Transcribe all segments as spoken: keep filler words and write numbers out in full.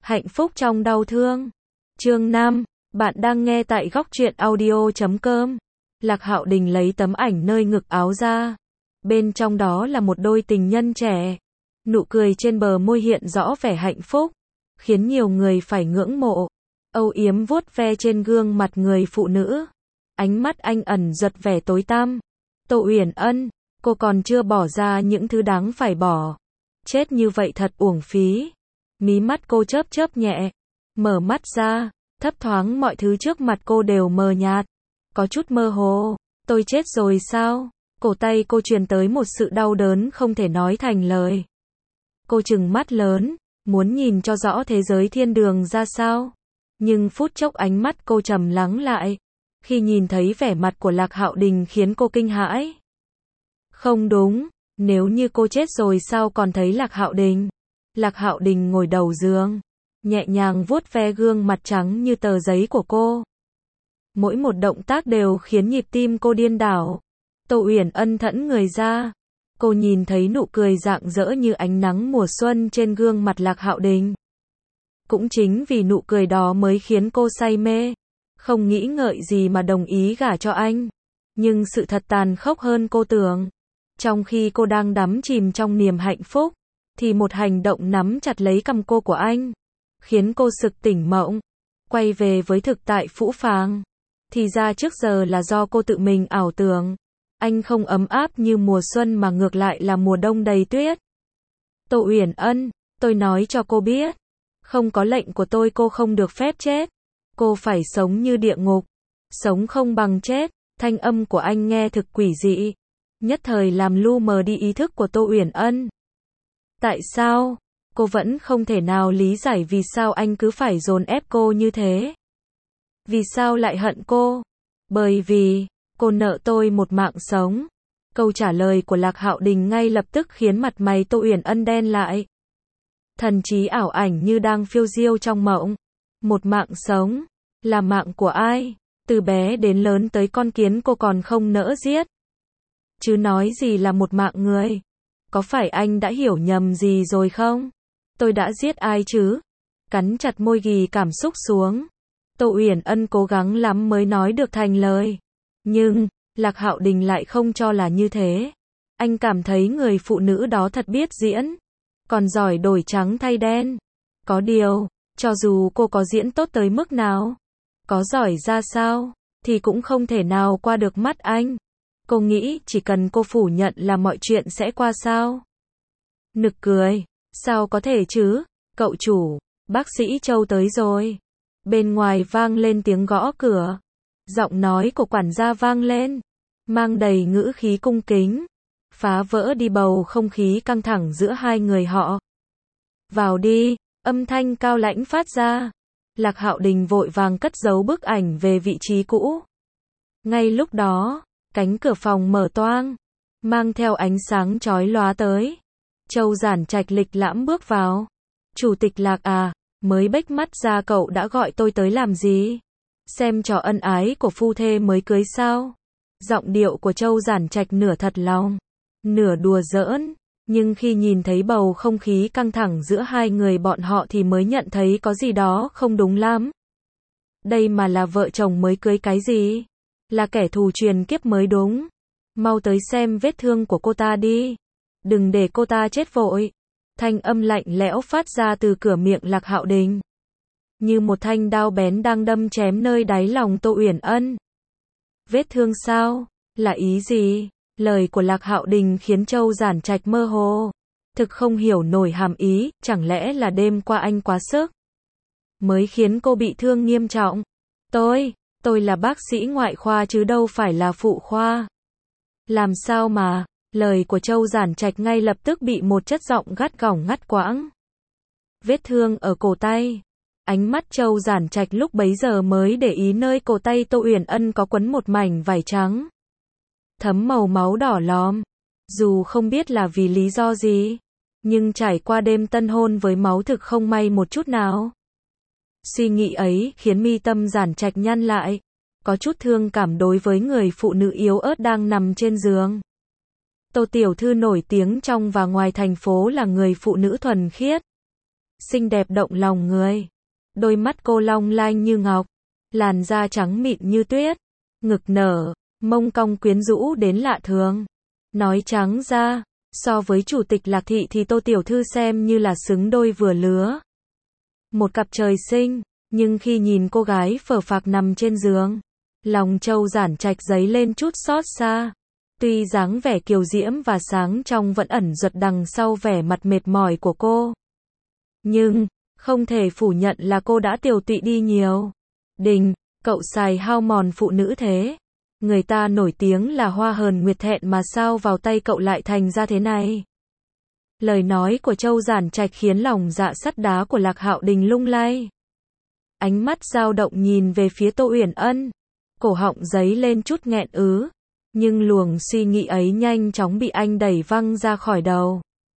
Hạnh phúc trong đau thương. Chương năm, bạn đang nghe tại góc truyện audio chấm com. Lạc Hạo Đình lấy tấm ảnh nơi ngực áo ra. Bên trong đó là một đôi tình nhân trẻ. Nụ cười trên bờ môi hiện rõ vẻ hạnh phúc, khiến nhiều người phải ngưỡng mộ. Âu yếm vuốt ve trên gương mặt người phụ nữ. Ánh mắt anh ẩn giật vẻ tối tăm. Tô Uyển Ân, cô còn chưa bỏ ra những thứ đáng phải bỏ. Chết như vậy thật uổng phí. Mí mắt cô chớp chớp nhẹ. Mở mắt ra, thấp thoáng mọi thứ trước mặt cô đều mờ nhạt. Có chút mơ hồ. Tôi chết rồi sao? Cổ tay cô truyền tới một sự đau đớn không thể nói thành lời. Cô trừng mắt lớn, muốn nhìn cho rõ thế giới thiên đường ra sao. Nhưng phút chốc ánh mắt cô trầm lắng lại. Khi nhìn thấy vẻ mặt của Lạc Hạo Đình khiến cô kinh hãi. Không đúng, nếu như cô chết rồi sao còn thấy Lạc Hạo Đình? Lạc Hạo Đình ngồi đầu giường, nhẹ nhàng vuốt ve gương mặt trắng như tờ giấy của cô. Mỗi một động tác đều khiến nhịp tim cô điên đảo. Tô Uyển Ân thẫn người ra. Cô nhìn thấy nụ cười rạng rỡ như ánh nắng mùa xuân trên gương mặt Lạc Hạo Đình. Cũng chính vì nụ cười đó mới khiến cô say mê. Không nghĩ ngợi gì mà đồng ý gả cho anh. Nhưng sự thật tàn khốc hơn cô tưởng. Trong khi cô đang đắm chìm trong niềm hạnh phúc, thì một hành động nắm chặt lấy cằm cô của anh, khiến cô sực tỉnh mộng, quay về với thực tại phũ phàng. Thì ra trước giờ là do cô tự mình ảo tưởng. Anh không ấm áp như mùa xuân mà ngược lại là mùa đông đầy tuyết. Tô Uyển Ân, tôi nói cho cô biết, không có lệnh của tôi cô không được phép chết. Cô phải sống như địa ngục, sống không bằng chết. Thanh âm của anh nghe thực quỷ dị, nhất thời làm lu mờ đi ý thức của Tô Uyển Ân. Tại sao? Cô vẫn không thể nào lý giải vì sao anh cứ phải dồn ép cô như thế. Vì sao lại hận cô? Bởi vì, cô nợ tôi một mạng sống. Câu trả lời của Lạc Hạo Đình ngay lập tức khiến mặt mày Tô Uyển Ân đen lại. Thần trí ảo ảnh như đang phiêu diêu trong mộng. Một mạng sống, là mạng của ai? Từ bé đến lớn tới con kiến cô còn không nỡ giết. Chứ nói gì là một mạng người. Có phải anh đã hiểu nhầm gì rồi không? Tôi đã giết ai chứ? Cắn chặt môi ghi cảm xúc xuống. Tô Uyển Ân cố gắng lắm mới nói được thành lời. Nhưng, Lạc Hạo Đình lại không cho là như thế. Anh cảm thấy người phụ nữ đó thật biết diễn. Còn giỏi đổi trắng thay đen. Có điều, cho dù cô có diễn tốt tới mức nào, có giỏi ra sao, thì cũng không thể nào qua được mắt anh. Cô nghĩ chỉ cần cô phủ nhận là mọi chuyện sẽ qua sao? Nực cười, sao có thể chứ? Cậu chủ, bác sĩ Châu tới rồi. Bên ngoài vang lên tiếng gõ cửa. Giọng nói của quản gia vang lên, mang đầy ngữ khí cung kính, phá vỡ đi bầu không khí căng thẳng giữa hai người họ. Vào đi, âm thanh cao lãnh phát ra. Lạc Hạo Đình vội vàng cất giấu bức ảnh về vị trí cũ. Ngay lúc đó, cánh cửa phòng mở toang, mang theo ánh sáng chói lóa tới. Châu Giản Trạch lịch lãm bước vào. Chủ tịch Lạc à, mới bếch mắt ra cậu đã gọi tôi tới làm gì? Xem trò ân ái của phu thê mới cưới sao? Giọng điệu của Châu Giản Trạch nửa thật lòng, nửa đùa giỡn. Nhưng khi nhìn thấy bầu không khí căng thẳng giữa hai người bọn họ thì mới nhận thấy có gì đó không đúng lắm. Đây mà là vợ chồng mới cưới cái gì? Là kẻ thù truyền kiếp mới đúng. Mau tới xem vết thương của cô ta đi. Đừng để cô ta chết vội. Thanh âm lạnh lẽo phát ra từ cửa miệng Lạc Hạo Đình. Như một thanh đao bén đang đâm chém nơi đáy lòng Tô Uyển Ân. Vết thương sao? Là ý gì? Lời của Lạc Hạo Đình khiến Châu Giản Trạch mơ hồ. Thực không hiểu nổi hàm ý, chẳng lẽ là đêm qua anh quá sức mới khiến cô bị thương nghiêm trọng? Tôi, tôi là bác sĩ ngoại khoa chứ đâu phải là phụ khoa. Làm sao mà? Lời của Châu Giản Trạch ngay lập tức bị một chất giọng gắt gỏng ngắt quãng. Vết thương ở cổ tay. Ánh mắt Châu Giản Trạch lúc bấy giờ mới để ý nơi cổ tay Tô Uyển Ân có quấn một mảnh vải trắng, thấm màu máu đỏ lòm. Dù không biết là vì lý do gì, nhưng trải qua đêm tân hôn với máu thực không may một chút nào. Suy nghĩ ấy khiến mi tâm Giản Trạch nhăn lại, có chút thương cảm đối với người phụ nữ yếu ớt đang nằm trên giường. Tô tiểu thư nổi tiếng trong và ngoài thành phố là người phụ nữ thuần khiết, xinh đẹp động lòng người. Đôi mắt cô long lanh như ngọc, làn da trắng mịn như tuyết, ngực nở, mông cong quyến rũ đến lạ thường. Nói trắng ra, so với chủ tịch Lạc Thị thì Tô tiểu thư xem như là xứng đôi vừa lứa. Một cặp trời sinh, nhưng khi nhìn cô gái phờ phạc nằm trên giường, lòng Châu Giản Trạch dấy lên chút xót xa. Tuy dáng vẻ kiều diễm và sáng trong vẫn ẩn giật đằng sau vẻ mặt mệt mỏi của cô. Nhưng, không thể phủ nhận là cô đã tiều tụy đi nhiều. Đình, cậu xài hao mòn phụ nữ thế. Người ta nổi tiếng là hoa hờn nguyệt thẹn mà sao vào tay cậu lại thành ra thế này. Lời nói của Châu Giản Trạch khiến lòng dạ sắt đá của Lạc Hạo Đình lung lay. Ánh mắt dao động nhìn về phía Tô Uyển Ân. Cổ họng dấy lên chút nghẹn ứ. Nhưng luồng suy nghĩ ấy nhanh chóng bị anh đẩy văng ra khỏi đầu.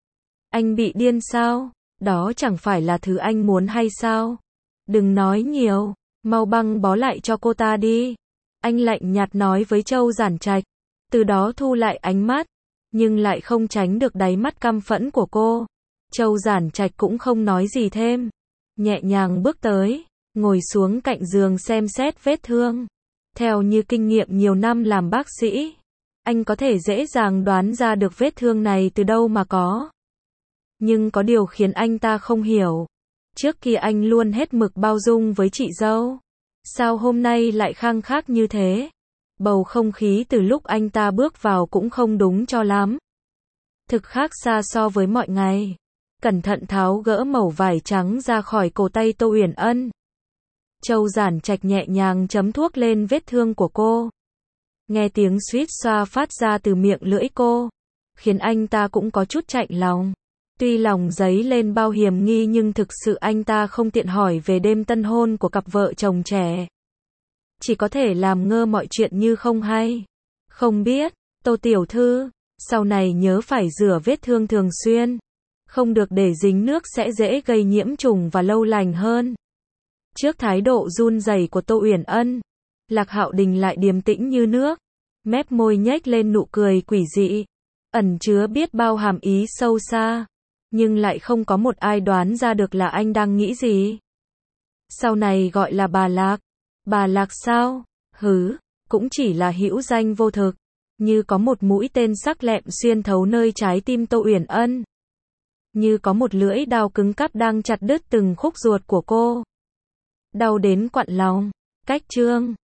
Anh bị điên sao? Đó chẳng phải là thứ anh muốn hay sao? Đừng nói nhiều, mau băng bó lại cho cô ta đi. Anh lạnh nhạt nói với Châu Giản Trạch, từ đó thu lại ánh mắt, nhưng lại không tránh được đáy mắt căm phẫn của cô. Châu Giản Trạch cũng không nói gì thêm, nhẹ nhàng bước tới, ngồi xuống cạnh giường xem xét vết thương. Theo như kinh nghiệm nhiều năm làm bác sĩ, anh có thể dễ dàng đoán ra được vết thương này từ đâu mà có. Nhưng có điều khiến anh ta không hiểu. Trước kia anh luôn hết mực bao dung với chị dâu. Sao hôm nay lại khăng khắc như thế? Bầu không khí từ lúc anh ta bước vào cũng không đúng cho lắm. Thực khác xa so với mọi ngày. Cẩn thận tháo gỡ mẩu vải trắng ra khỏi cổ tay Tô Uyển Ân. Châu Giản Trạch nhẹ nhàng chấm thuốc lên vết thương của cô. Nghe tiếng suýt xoa phát ra từ miệng lưỡi cô, khiến anh ta cũng có chút chạnh lòng. Tuy lòng dấy lên bao hiểm nghi nhưng thực sự anh ta không tiện hỏi về đêm tân hôn của cặp vợ chồng trẻ. Chỉ có thể làm ngơ mọi chuyện như không hay. Không biết, Tô tiểu thư, sau này nhớ phải rửa vết thương thường xuyên. Không được để dính nước sẽ dễ gây nhiễm trùng và lâu lành hơn. Trước thái độ run rẩy của Tô Uyển Ân, Lạc Hạo Đình lại điềm tĩnh như nước, mép môi nhếch lên nụ cười quỷ dị, ẩn chứa biết bao hàm ý sâu xa, nhưng lại không có một ai đoán ra được là anh đang nghĩ gì. Sau này gọi là bà Lạc. Bà Lạc sao? Hứ, cũng chỉ là hữu danh vô thực, như có một mũi tên sắc lẹm xuyên thấu nơi trái tim Tô Uyển Ân. Như có một lưỡi dao cứng cắp đang chặt đứt từng khúc ruột của cô. Đau đến quặn lòng. Cách chương